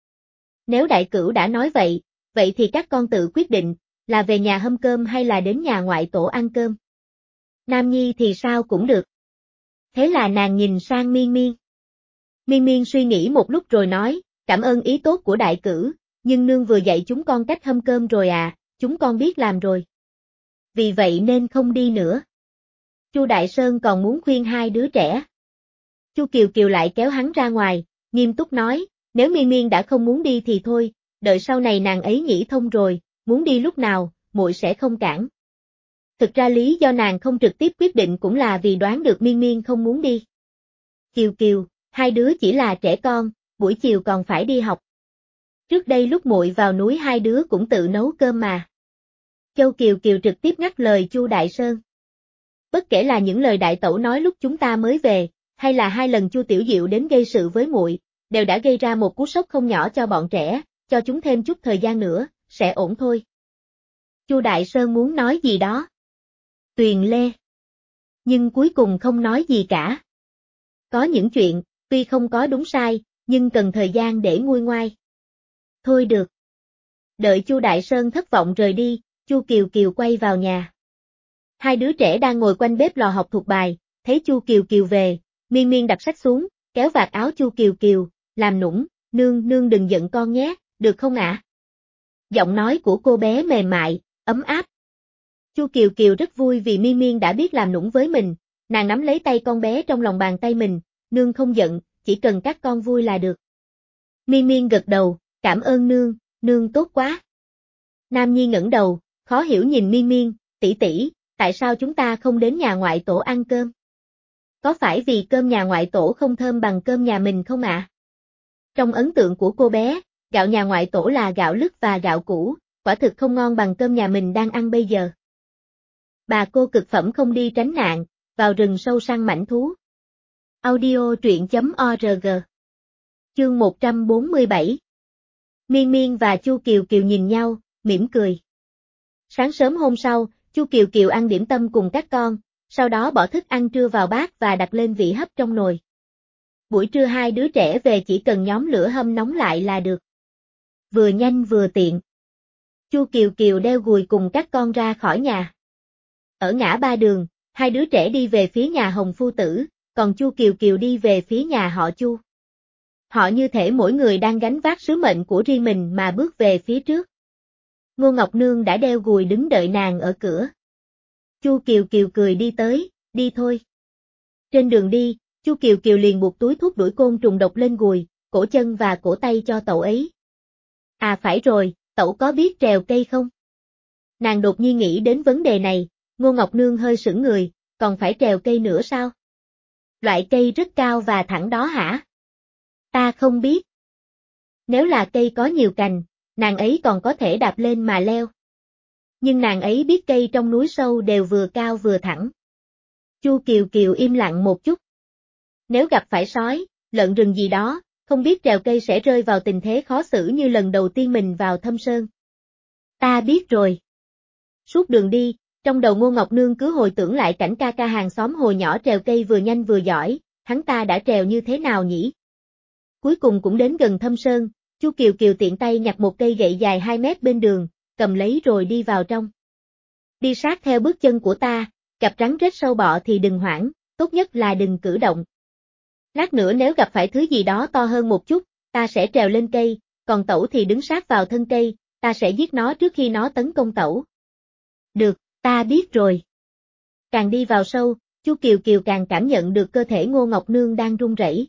Nếu đại cửu đã nói vậy, vậy thì các con tự quyết định, là về nhà hâm cơm hay là đến nhà ngoại tổ ăn cơm. Nam Nhi thì sao cũng được. Thế là nàng nhìn sang Miên Miên. Miên Miên suy nghĩ một lúc rồi nói, cảm ơn ý tốt của đại cửu, nhưng nương vừa dạy chúng con cách hâm cơm rồi à, chúng con biết làm rồi. Vì vậy nên không đi nữa. Chu Đại Sơn còn muốn khuyên hai đứa trẻ. Chu Kiều Kiều lại kéo hắn ra ngoài, nghiêm túc nói, nếu Miên Miên đã không muốn đi thì thôi, đợi sau này nàng ấy nghĩ thông rồi, muốn đi lúc nào, muội sẽ không cản. Thực ra lý do nàng không trực tiếp quyết định cũng là vì đoán được Miên Miên không muốn đi. Kiều Kiều, hai đứa chỉ là trẻ con, buổi chiều còn phải đi học. Trước đây lúc muội vào núi hai đứa cũng tự nấu cơm mà. Châu Kiều Kiều trực tiếp ngắt lời Chu Đại Sơn. Bất kể là những lời đại tẩu nói lúc chúng ta mới về, hay là hai lần Chu Tiểu Diệu đến gây sự với muội, đều đã gây ra một cú sốc không nhỏ cho bọn trẻ, cho chúng thêm chút thời gian nữa, sẽ ổn thôi. Chu Đại Sơn muốn nói gì đó. Tuyền Lê. Nhưng cuối cùng không nói gì cả. Có những chuyện, tuy không có đúng sai, nhưng cần thời gian để nguôi ngoai. Thôi được. Đợi Chu Đại Sơn thất vọng rời đi, Chu Kiều Kiều quay vào nhà. Hai đứa trẻ đang ngồi quanh bếp lò học thuộc bài, thấy Chu Kiều Kiều về, Miên Miên đặt sách xuống, kéo vạt áo Chu Kiều Kiều, làm nũng, nương nương đừng giận con nhé, được không ạ? Giọng nói của cô bé mềm mại, ấm áp. Chu Kiều Kiều rất vui vì Miên Miên đã biết làm nũng với mình, nàng nắm lấy tay con bé trong lòng bàn tay mình, nương không giận, chỉ cần các con vui là được. Miên Miên gật đầu, cảm ơn nương, nương tốt quá. Nam Nhi ngẩng đầu, khó hiểu nhìn Miên Miên, tỷ tỷ, tại sao chúng ta không đến nhà ngoại tổ ăn cơm? Có phải vì cơm nhà ngoại tổ không thơm bằng cơm nhà mình không ạ? À? Trong ấn tượng của cô bé, gạo nhà ngoại tổ là gạo lứt và gạo củ, quả thực không ngon bằng cơm nhà mình đang ăn bây giờ. Bà cô cực phẩm không đi tránh nạn, vào rừng sâu săn mãnh thú. Audio truyện chấm org. Chương một trăm bốn mươi bảy. Miên Miên và Chu Kiều Kiều nhìn nhau, mỉm cười. Sáng sớm hôm sau, Chu Kiều Kiều ăn điểm tâm cùng các con, sau đó bỏ thức ăn trưa vào bát và đặt lên vị hấp trong nồi. Buổi trưa hai đứa trẻ về chỉ cần nhóm lửa hâm nóng lại là được. Vừa nhanh vừa tiện. Chu Kiều Kiều đeo gùi cùng các con ra khỏi nhà. Ở ngã ba đường, hai đứa trẻ đi về phía nhà Hồng phu tử, còn Chu Kiều Kiều đi về phía nhà họ Chu. Họ như thể mỗi người đang gánh vác sứ mệnh của riêng mình mà bước về phía trước. Ngô Ngọc Nương đã đeo gùi đứng đợi nàng ở cửa. Chu Kiều Kiều cười đi tới, đi thôi. Trên đường đi, Chu Kiều Kiều liền buộc túi thuốc đuổi côn trùng độc lên gùi, cổ chân và cổ tay cho cậu ấy. À phải rồi, cậu có biết trèo cây không? Nàng đột nhiên nghĩ đến vấn đề này, Ngô Ngọc Nương hơi sững người, còn phải trèo cây nữa sao? Loại cây rất cao và thẳng đó hả? Ta không biết. Nếu là cây có nhiều cành, nàng ấy còn có thể đạp lên mà leo. Nhưng nàng ấy biết cây trong núi sâu đều vừa cao vừa thẳng. Chu Kiều Kiều im lặng một chút. Nếu gặp phải sói, lợn rừng gì đó, không biết trèo cây sẽ rơi vào tình thế khó xử như lần đầu tiên mình vào thâm sơn. Ta biết rồi. Suốt đường đi, trong đầu Ngô Ngọc Nương cứ hồi tưởng lại cảnh ca ca hàng xóm hồi nhỏ trèo cây vừa nhanh vừa giỏi, hắn ta đã trèo như thế nào nhỉ? Cuối cùng cũng đến gần thâm sơn, Chu Kiều Kiều tiện tay nhặt một cây gậy dài hai mét bên đường, cầm lấy rồi đi vào trong. Đi sát theo bước chân của ta, gặp rắn rết sâu bọ thì đừng hoảng, tốt nhất là đừng cử động. Lát nữa nếu gặp phải thứ gì đó to hơn một chút, ta sẽ trèo lên cây, còn tẩu thì đứng sát vào thân cây, ta sẽ giết nó trước khi nó tấn công tẩu. Được, ta biết rồi. Càng đi vào sâu, Chu Kiều Kiều càng cảm nhận được cơ thể Ngô Ngọc Nương đang run rẩy.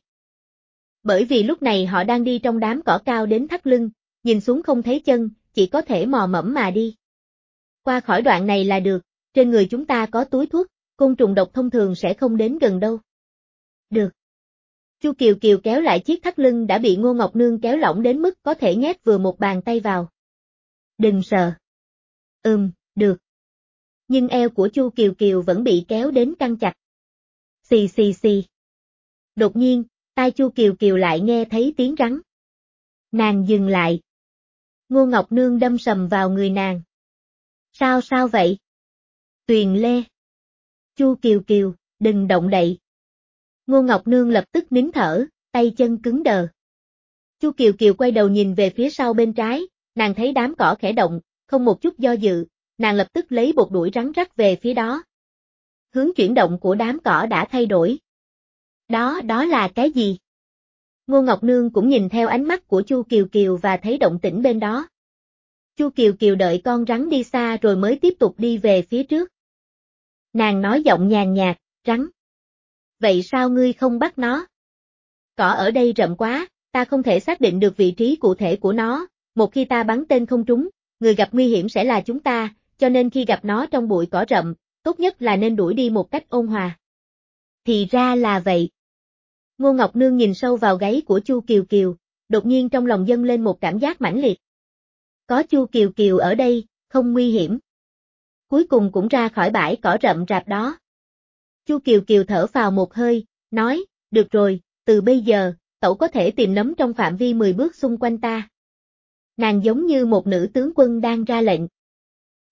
Bởi vì lúc này họ đang đi trong đám cỏ cao đến thắt lưng, nhìn xuống không thấy chân, chỉ có thể mò mẫm mà đi. Qua khỏi đoạn này là được, trên người chúng ta có túi thuốc, côn trùng độc thông thường sẽ không đến gần đâu. Được. Chu Kiều Kiều kéo lại chiếc thắt lưng đã bị Ngô Ngọc Nương kéo lỏng đến mức có thể nhét vừa một bàn tay vào. Đừng sợ. Ừm, được. Nhưng eo của Chu Kiều Kiều vẫn bị kéo đến căng chặt. Xì xì xì. Đột nhiên, tai Chu Kiều Kiều lại nghe thấy tiếng rắn. Nàng dừng lại. Ngô Ngọc Nương đâm sầm vào người nàng. Sao sao vậy? Tuyền Lê. Chu Kiều Kiều, đừng động đậy. Ngô Ngọc Nương lập tức nín thở, tay chân cứng đờ. Chu Kiều Kiều quay đầu nhìn về phía sau bên trái, nàng thấy đám cỏ khẽ động, không một chút do dự, nàng lập tức lấy bột đuổi rắn rắc về phía đó. Hướng chuyển động của đám cỏ đã thay đổi. Đó, đó là cái gì? Ngô Ngọc Nương cũng nhìn theo ánh mắt của Chu Kiều Kiều và thấy động tĩnh bên đó. Chu Kiều Kiều đợi con rắn đi xa rồi mới tiếp tục đi về phía trước. Nàng nói giọng nhàn nhạt, rắn. Vậy sao ngươi không bắt nó? Cỏ ở đây rậm quá, ta không thể xác định được vị trí cụ thể của nó, một khi ta bắn tên không trúng, người gặp nguy hiểm sẽ là chúng ta, cho nên khi gặp nó trong bụi cỏ rậm, tốt nhất là nên đuổi đi một cách ôn hòa. Thì ra là vậy. Ngô Ngọc Nương nhìn sâu vào gáy của Chu Kiều Kiều, đột nhiên trong lòng dâng lên một cảm giác mãnh liệt. Có Chu Kiều Kiều ở đây, không nguy hiểm. Cuối cùng cũng ra khỏi bãi cỏ rậm rạp đó. Chu Kiều Kiều thở phào một hơi, nói, được rồi, từ bây giờ, tẩu có thể tìm nấm trong phạm vi mười bước xung quanh ta. Nàng giống như một nữ tướng quân đang ra lệnh.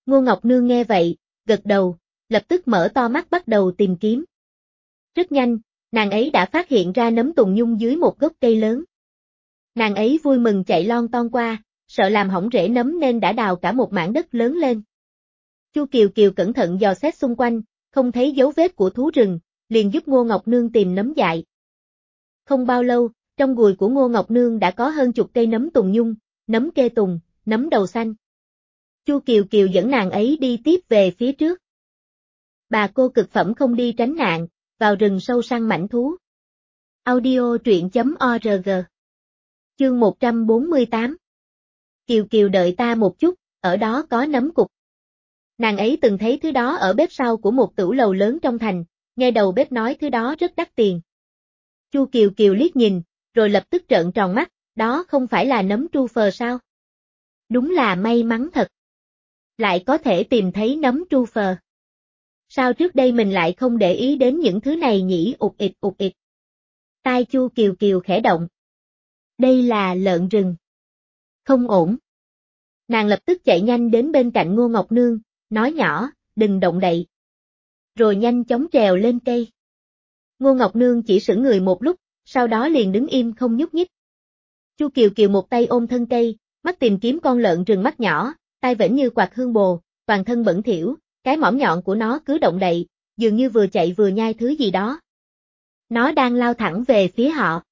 Ngô Ngọc Nương nghe vậy, gật đầu, lập tức mở to mắt bắt đầu tìm kiếm. Rất nhanh, nàng ấy đã phát hiện ra nấm tùng nhung dưới một gốc cây lớn. Nàng ấy vui mừng chạy lon ton qua, sợ làm hỏng rễ nấm nên đã đào cả một mảng đất lớn lên. Chu Kiều Kiều cẩn thận dò xét xung quanh, không thấy dấu vết của thú rừng, liền giúp Ngô Ngọc Nương tìm nấm dại. Không bao lâu, trong gùi của Ngô Ngọc Nương đã có hơn chục cây nấm tùng nhung, nấm kê tùng, nấm đầu xanh. Chu Kiều Kiều dẫn nàng ấy đi tiếp về phía trước. Bà cô cực phẩm không đi tránh nạn, vào rừng sâu săn mãnh thú. Audio truyện chấm org. Chương một trăm bốn mươi tám. Kiều Kiều đợi ta một chút, ở đó có nấm cục. Nàng ấy từng thấy thứ đó ở bếp sau của một tửu lầu lớn trong thành, nghe đầu bếp nói thứ đó rất đắt tiền. Chu Kiều Kiều liếc nhìn, rồi lập tức trợn tròn mắt, đó không phải là nấm tru phờ sao? Đúng là may mắn thật. Lại có thể tìm thấy nấm tru phờ. Sao trước đây mình lại không để ý đến những thứ này nhỉ? Ụt ịt ụt ịt. Tai Chu Kiều Kiều khẽ động. Đây là lợn rừng. Không ổn. Nàng lập tức chạy nhanh đến bên cạnh Ngô Ngọc Nương, nói nhỏ, đừng động đậy. Rồi nhanh chóng trèo lên cây. Ngô Ngọc Nương chỉ sững người một lúc, sau đó liền đứng im không nhúc nhích. Chu Kiều Kiều một tay ôm thân cây, mắt tìm kiếm con lợn rừng mắt nhỏ, tay vểnh như quạt hương bồ, toàn thân bẩn thỉu, cái mõm nhọn của nó cứ động đậy, dường như vừa chạy vừa nhai thứ gì đó. Nó đang lao thẳng về phía họ.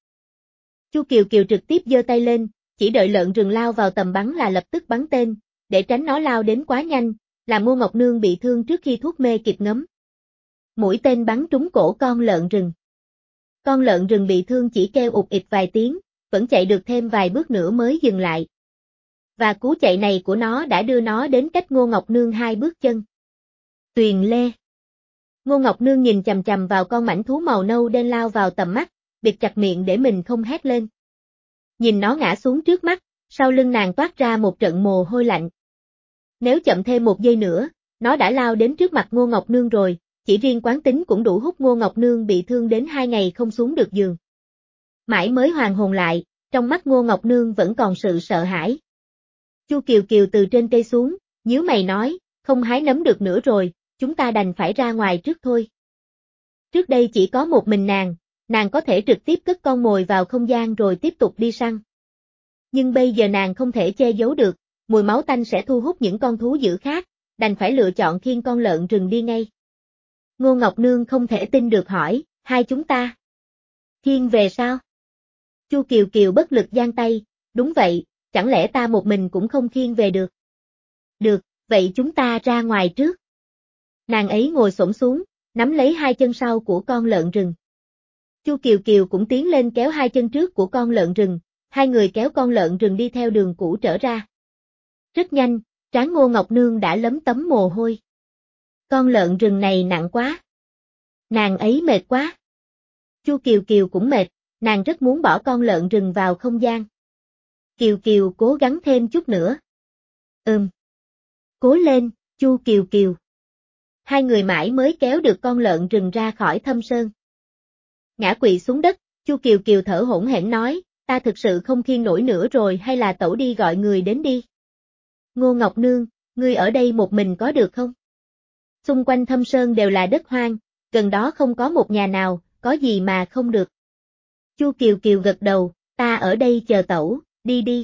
Chu Kiều Kiều trực tiếp giơ tay lên, chỉ đợi lợn rừng lao vào tầm bắn là lập tức bắn tên, để tránh nó lao đến quá nhanh, làm Ngô Ngọc Nương bị thương trước khi thuốc mê kịp ngấm. Mũi tên bắn trúng cổ con lợn rừng. Con lợn rừng bị thương chỉ kêu ụt ịt vài tiếng, vẫn chạy được thêm vài bước nữa mới dừng lại. Và cú chạy này của nó đã đưa nó đến cách Ngô Ngọc Nương hai bước chân. Tuyền Lê. Ngô Ngọc Nương nhìn chằm chằm vào con mãnh thú màu nâu đen lao vào tầm mắt, bịt chặt miệng để mình không hét lên. Nhìn nó ngã xuống trước mắt, sau lưng nàng toát ra một trận mồ hôi lạnh. Nếu chậm thêm một giây nữa, nó đã lao đến trước mặt Ngô Ngọc Nương rồi, chỉ riêng quán tính cũng đủ hút Ngô Ngọc Nương bị thương đến hai ngày không xuống được giường. Mãi mới hoàn hồn lại, trong mắt Ngô Ngọc Nương vẫn còn sự sợ hãi. Chu Kiều Kiều từ trên cây xuống, nhíu mày nói, không hái nấm được nữa rồi, chúng ta đành phải ra ngoài trước thôi. Trước đây chỉ có một mình nàng, nàng có thể trực tiếp cất con mồi vào không gian rồi tiếp tục đi săn. Nhưng bây giờ nàng không thể che giấu được, mùi máu tanh sẽ thu hút những con thú dữ khác, đành phải lựa chọn khiêng con lợn rừng đi ngay. Ngô Ngọc Nương không thể tin được hỏi, hai chúng ta khiêng về sao? Chu Kiều Kiều bất lực giang tay, đúng vậy, chẳng lẽ ta một mình cũng không khiêng về được? Được, vậy chúng ta ra ngoài trước. Nàng ấy ngồi xổm xuống, nắm lấy hai chân sau của con lợn rừng. Chu Kiều Kiều cũng tiến lên kéo hai chân trước của con lợn rừng, hai người kéo con lợn rừng đi theo đường cũ trở ra. Rất nhanh, trán Ngô Ngọc Nương đã lấm tấm mồ hôi. Con lợn rừng này nặng quá. Nàng ấy mệt quá. Chu Kiều Kiều cũng mệt, nàng rất muốn bỏ con lợn rừng vào không gian. Kiều Kiều cố gắng thêm chút nữa. Ừm. Cố lên, Chu Kiều Kiều. Hai người mãi mới kéo được con lợn rừng ra khỏi thâm sơn. Ngã quỵ xuống đất, Chu Kiều Kiều thở hổn hển nói, ta thực sự không khiêng nổi nữa rồi hay là tẩu đi gọi người đến đi. Ngô Ngọc Nương, ngươi ở đây một mình có được không? Xung quanh thâm sơn đều là đất hoang, gần đó không có một nhà nào, có gì mà không được. Chu Kiều Kiều gật đầu, ta ở đây chờ tẩu, đi đi.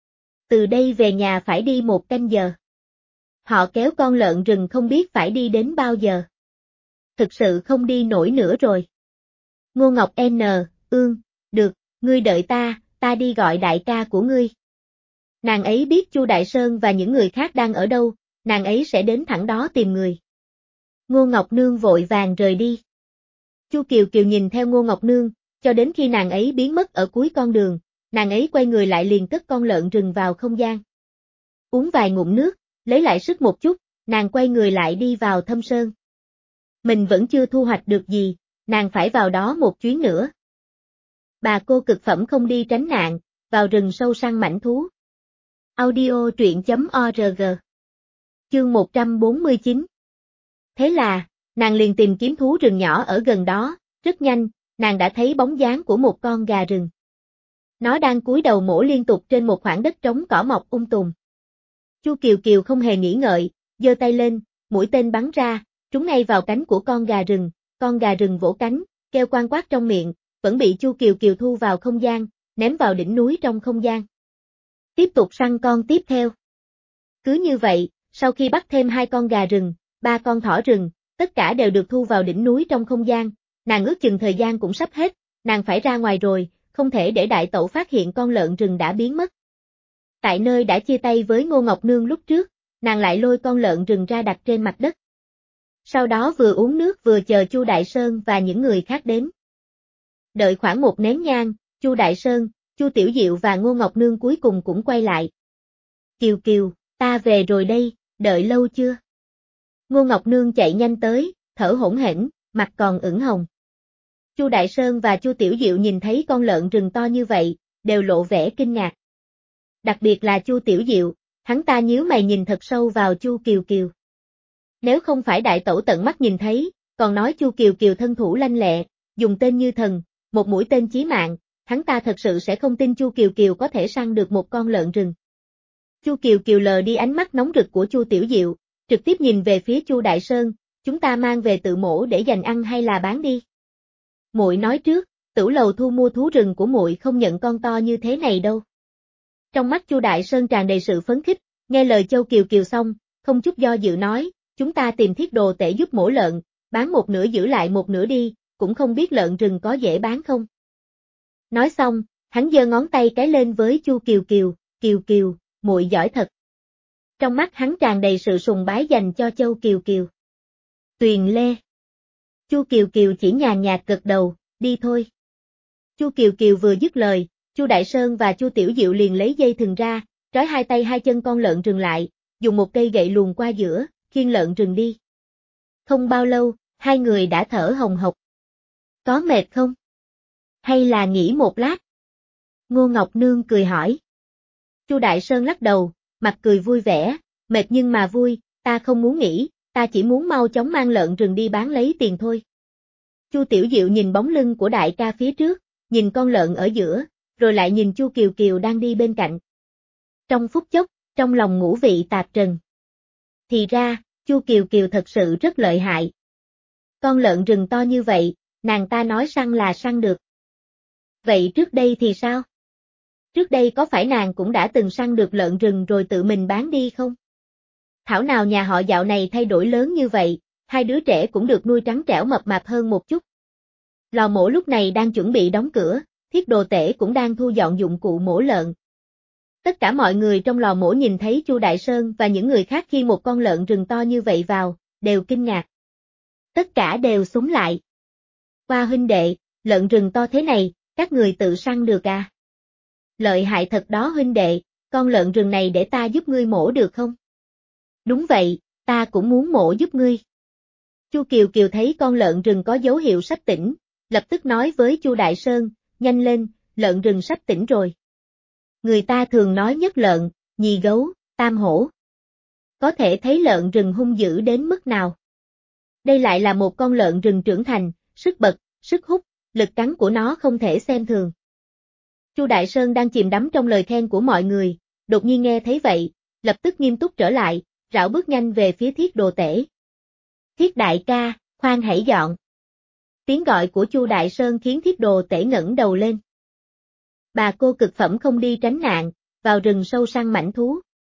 Từ đây về nhà phải đi một canh giờ. Họ kéo con lợn rừng không biết phải đi đến bao giờ. Thực sự không đi nổi nữa rồi. Ngô Ngọc N, ương, được, ngươi đợi ta, ta đi gọi đại ca của ngươi. Nàng ấy biết Chu Đại Sơn và những người khác đang ở đâu, nàng ấy sẽ đến thẳng đó tìm người. Ngô Ngọc Nương vội vàng rời đi. Chu Kiều Kiều nhìn theo Ngô Ngọc Nương, cho đến khi nàng ấy biến mất ở cuối con đường, nàng ấy quay người lại liền cất con lợn rừng vào không gian. Uống vài ngụm nước, lấy lại sức một chút, nàng quay người lại đi vào thâm sơn. Mình vẫn chưa thu hoạch được gì, nàng phải vào đó một chuyến nữa. Bà cô cực phẩm không đi tránh nạn, vào rừng sâu săn mãnh thú. Audio truyện chấm org. Chương một trăm bốn mươi chín. Thế là, nàng liền tìm kiếm thú rừng nhỏ ở gần đó, rất nhanh, nàng đã thấy bóng dáng của một con gà rừng. Nó đang cúi đầu mổ liên tục trên một khoảng đất trống cỏ mọc um tùm. Chu Kiều Kiều không hề nghĩ ngợi, giơ tay lên, mũi tên bắn ra, trúng ngay vào cánh của con gà rừng, con gà rừng vỗ cánh, kêu quang quát trong miệng, vẫn bị Chu Kiều Kiều thu vào không gian, ném vào đỉnh núi trong không gian. Tiếp tục săn con tiếp theo. Cứ như vậy, sau khi bắt thêm hai con gà rừng, ba con thỏ rừng, tất cả đều được thu vào đỉnh núi trong không gian, nàng ước chừng thời gian cũng sắp hết, nàng phải ra ngoài rồi, không thể để đại tẩu phát hiện con lợn rừng đã biến mất. Tại nơi đã chia tay với Ngô Ngọc Nương lúc trước, nàng lại lôi con lợn rừng ra đặt trên mặt đất. Sau đó vừa uống nước vừa chờ Chu Đại Sơn và những người khác đến. Đợi khoảng một nén nhang, Chu Đại Sơn, Chu Tiểu Diệu và Ngô Ngọc Nương cuối cùng cũng quay lại. Kiều Kiều, ta về rồi đây, đợi lâu chưa? Ngô Ngọc Nương chạy nhanh tới, thở hổn hển, mặt còn ửng hồng. Chu Đại Sơn và Chu Tiểu Diệu nhìn thấy con lợn rừng to như vậy, đều lộ vẻ kinh ngạc. Đặc biệt là Chu Tiểu Diệu, hắn ta nhíu mày nhìn thật sâu vào Chu Kiều Kiều. Nếu không phải đại tẩu tận mắt nhìn thấy, còn nói Chu Kiều Kiều thân thủ lanh lẹ, dùng tên như thần, một mũi tên chí mạng, hắn ta thật sự sẽ không tin Chu Kiều Kiều có thể săn được một con lợn rừng. Chu Kiều Kiều lờ đi ánh mắt nóng rực của Chu Tiểu Diệu, trực tiếp nhìn về phía Chu Đại Sơn, chúng ta mang về tự mổ để dành ăn hay là bán đi? Muội nói trước, Tửu Lầu thu mua thú rừng của muội không nhận con to như thế này đâu. Trong mắt Chu Đại Sơn tràn đầy sự phấn khích, nghe lời Châu Kiều Kiều xong, không chút do dự nói, chúng ta tìm Thiết Đồ Tể giúp mổ lợn, bán một nửa giữ lại một nửa đi, cũng không biết lợn rừng có dễ bán không. Nói xong, hắn giơ ngón tay cái lên với Chu Kiều Kiều, Kiều Kiều, muội giỏi thật. Trong mắt hắn tràn đầy sự sùng bái dành cho Châu Kiều Kiều. Tuyền Lê. Chu Kiều Kiều chỉ nhàn nhạt gật đầu, đi thôi. Chu Kiều Kiều vừa dứt lời, Chu Đại Sơn và Chu Tiểu Diệu liền lấy dây thừng ra, trói hai tay hai chân con lợn rừng lại, dùng một cây gậy luồn qua giữa, khiêng lợn rừng đi. Không bao lâu, hai người đã thở hồng hộc. Có mệt không? Hay là nghỉ một lát? Ngô Ngọc Nương cười hỏi. Chu Đại Sơn lắc đầu, mặt cười vui vẻ, mệt nhưng mà vui, ta không muốn nghỉ, ta chỉ muốn mau chóng mang lợn rừng đi bán lấy tiền thôi. Chu Tiểu Diệu nhìn bóng lưng của đại ca phía trước, nhìn con lợn ở giữa, rồi lại nhìn Chu Kiều Kiều đang đi bên cạnh. Trong phút chốc, trong lòng ngũ vị tạp trần. Thì ra, Chu Kiều Kiều thật sự rất lợi hại. Con lợn rừng to như vậy, nàng ta nói săn là săn được. Vậy trước đây thì sao? Trước đây có phải nàng cũng đã từng săn được lợn rừng rồi tự mình bán đi không? Thảo nào nhà họ dạo này thay đổi lớn như vậy, hai đứa trẻ cũng được nuôi trắng trẻo mập mạp hơn một chút. Lò mổ lúc này đang chuẩn bị đóng cửa, Thiết Đồ Tể cũng đang thu dọn dụng cụ mổ lợn. Tất cả mọi người trong lò mổ nhìn thấy Chu Đại Sơn và những người khác khi một con lợn rừng to như vậy vào, đều kinh ngạc. Tất cả đều xúm lại. Qua huynh đệ, lợn rừng to thế này, các người tự săn được à? Lợi hại thật đó huynh đệ, con lợn rừng này để ta giúp ngươi mổ được không? Đúng vậy, ta cũng muốn mổ giúp ngươi. Chu Kiều Kiều thấy con lợn rừng có dấu hiệu sắp tỉnh, lập tức nói với Chu Đại Sơn, nhanh lên, lợn rừng sắp tỉnh rồi. Người ta thường nói nhất lợn, nhì gấu, tam hổ. Có thể thấy lợn rừng hung dữ đến mức nào. Đây lại là một con lợn rừng trưởng thành, sức bật, sức hút, lực cắn của nó không thể xem thường. Chu Đại Sơn đang chìm đắm trong lời khen của mọi người, đột nhiên nghe thấy vậy, lập tức nghiêm túc trở lại, rảo bước nhanh về phía Thiết Đồ Tể. Thiết đại ca, khoan hãy dọn. Tiếng gọi của Chu Đại Sơn khiến Thiết Đồ Tể ngẩng đầu lên. Bà cô cực phẩm không đi tránh nạn, vào rừng sâu săn mãnh thú.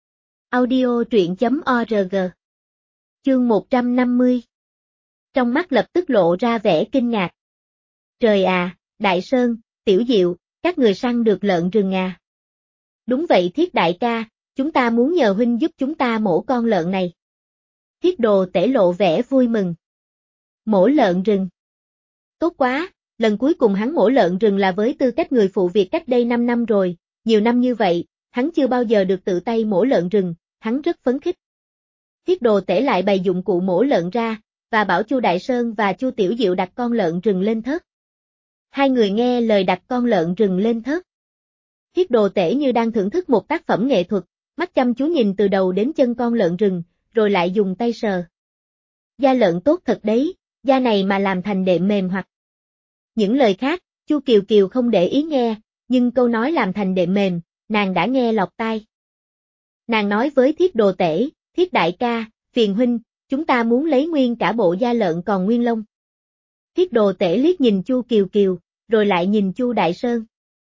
Audio truyện chấm org. Chương một trăm năm mươi. Trong mắt lập tức lộ ra vẻ kinh ngạc. Trời à, Đại Sơn, Tiểu Diệu, các người săn được lợn rừng à? Đúng vậy Thiết đại ca, chúng ta muốn nhờ huynh giúp chúng ta mổ con lợn này. Thiết Đồ Tể lộ vẻ vui mừng. Mổ lợn rừng. Tốt quá, lần cuối cùng hắn mổ lợn rừng là với tư cách người phụ việc cách đây năm năm rồi, nhiều năm như vậy, hắn chưa bao giờ được tự tay mổ lợn rừng, hắn rất phấn khích. Thiết Đồ Tể lại bày dụng cụ mổ lợn ra, và bảo Chu Đại Sơn và Chu Tiểu Diệu đặt con lợn rừng lên thớt. Hai người nghe lời đặt con lợn rừng lên thớt. Thiết Đồ Tể như đang thưởng thức một tác phẩm nghệ thuật, mắt chăm chú nhìn từ đầu đến chân con lợn rừng, rồi lại dùng tay sờ. Da lợn tốt thật đấy, da này mà làm thành đệm mềm hoặc. Những lời khác, Chu Kiều Kiều không để ý nghe, nhưng câu nói làm thành đệm mềm, nàng đã nghe lọt tai. Nàng nói với Thiết Đồ Tể, Thiết đại ca, phiền huynh, chúng ta muốn lấy nguyên cả bộ da lợn còn nguyên lông. Thiết Đồ Tể liếc nhìn Chu Kiều Kiều, rồi lại nhìn Chu Đại Sơn.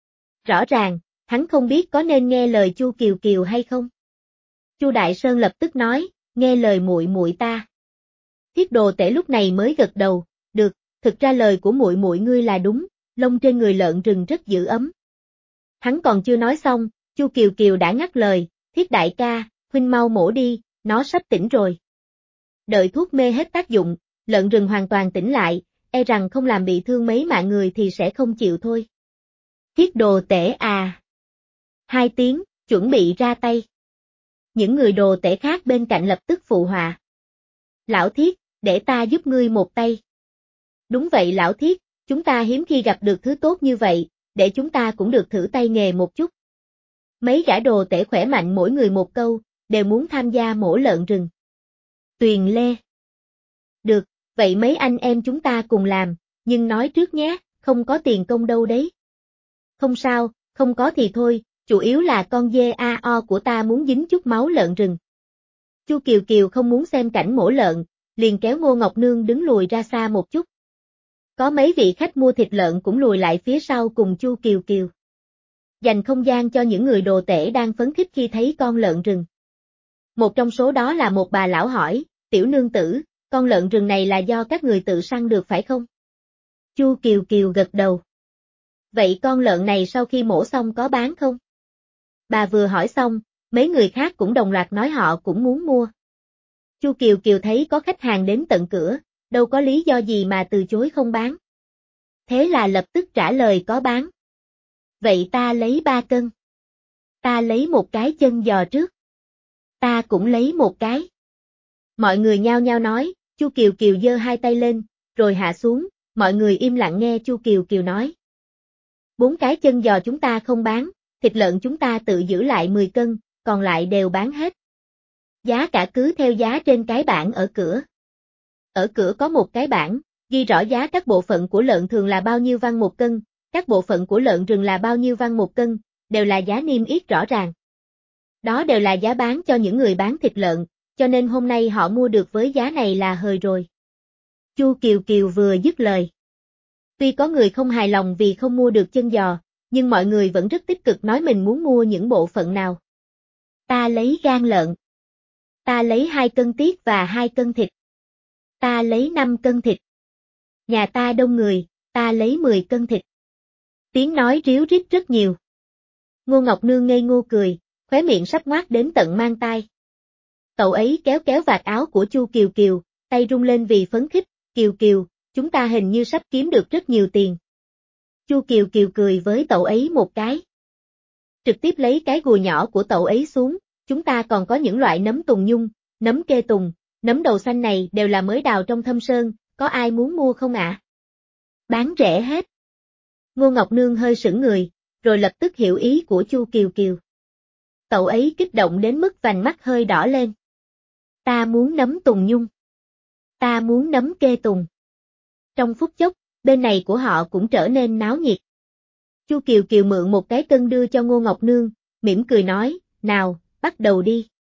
Rõ ràng, hắn không biết có nên nghe lời Chu Kiều Kiều hay không. Chu Đại Sơn lập tức nói, nghe lời muội muội ta. Thiết Đồ Tể lúc này mới gật đầu, được, thực ra lời của muội muội ngươi là đúng, lông trên người lợn rừng rất giữ ấm. Hắn còn chưa nói xong, Chu Kiều Kiều đã ngắt lời, Thiết đại ca, huynh mau mổ đi, nó sắp tỉnh rồi. Đợi thuốc mê hết tác dụng, lợn rừng hoàn toàn tỉnh lại, e rằng không làm bị thương mấy mạng người thì sẽ không chịu thôi. Thiết Đồ Tể à. Hai tiếng, chuẩn bị ra tay. Những người Đồ Tể khác bên cạnh lập tức phụ họa. Lão Thiết, để ta giúp ngươi một tay. Đúng vậy Lão Thiết, chúng ta hiếm khi gặp được thứ tốt như vậy, để chúng ta cũng được thử tay nghề một chút. Mấy gã Đồ Tể khỏe mạnh mỗi người một câu, đều muốn tham gia mổ lợn rừng. Tuyền Lê. Được, vậy mấy anh em chúng ta cùng làm, nhưng nói trước nhé, không có tiền công đâu đấy. Không sao, không có thì thôi, chủ yếu là con dê a o của ta muốn dính chút máu lợn rừng. Chu Kiều Kiều không muốn xem cảnh mổ lợn, liền kéo Ngô Ngọc Nương đứng lùi ra xa một chút. Có mấy vị khách mua thịt lợn cũng lùi lại phía sau cùng Chu Kiều Kiều. Dành không gian cho những người Đồ Tể đang phấn khích khi thấy con lợn rừng. Một trong số đó là một bà lão hỏi, tiểu nương tử, con lợn rừng này là do các người tự săn được phải không? Chu Kiều Kiều gật đầu. Vậy con lợn này sau khi mổ xong có bán không? Bà vừa hỏi xong, mấy người khác cũng đồng loạt nói họ cũng muốn mua. Chu Kiều Kiều thấy có khách hàng đến tận cửa, đâu có lý do gì mà từ chối không bán. Thế là lập tức trả lời có bán. Vậy ta lấy ba cân. Ta lấy một cái chân giò trước. Ta cũng lấy một cái. Mọi người nhao nhao nói, Chu Kiều Kiều giơ hai tay lên, rồi hạ xuống, mọi người im lặng nghe Chu Kiều Kiều nói. Bốn cái chân giò chúng ta không bán, thịt lợn chúng ta tự giữ lại mười cân, còn lại đều bán hết. Giá cả cứ theo giá trên cái bảng ở cửa. Ở cửa có một cái bảng, ghi rõ giá các bộ phận của lợn thường là bao nhiêu văn một cân, các bộ phận của lợn rừng là bao nhiêu văn một cân, đều là giá niêm yết rõ ràng. Đó đều là giá bán cho những người bán thịt lợn, cho nên hôm nay họ mua được với giá này là hời rồi. Chu Kiều Kiều vừa dứt lời. Tuy có người không hài lòng vì không mua được chân giò, nhưng mọi người vẫn rất tích cực nói mình muốn mua những bộ phận nào. Ta lấy gan lợn. Ta lấy hai cân tiết và hai cân thịt. Ta lấy năm cân thịt. Nhà ta đông người, ta lấy mười cân thịt. Tiếng nói ríu rít rất nhiều. Ngô Ngọc Nương ngây ngô cười, khóe miệng sắp ngoác đến tận mang tai. Cậu ấy kéo kéo vạt áo của Chu Kiều Kiều, tay rung lên vì phấn khích, Kiều Kiều, chúng ta hình như sắp kiếm được rất nhiều tiền. Chu Kiều Kiều cười với cậu ấy một cái. Trực tiếp lấy cái gùi nhỏ của cậu ấy xuống, chúng ta còn có những loại nấm tùng nhung, nấm kê tùng, nấm đầu xanh này đều là mới đào trong thâm sơn, có ai muốn mua không ạ? À? Bán rẻ hết. Ngô Ngọc Nương hơi sững người, rồi lập tức hiểu ý của Chu Kiều Kiều. Cậu ấy kích động đến mức vành mắt hơi đỏ lên. Ta muốn nấm tùng nhung. Ta muốn nấm kê tùng. Trong phút chốc, bên này của họ cũng trở nên náo nhiệt. Chu Kiều Kiều mượn một cái cân đưa cho Ngô Ngọc Nương, mỉm cười nói, nào, bắt đầu đi.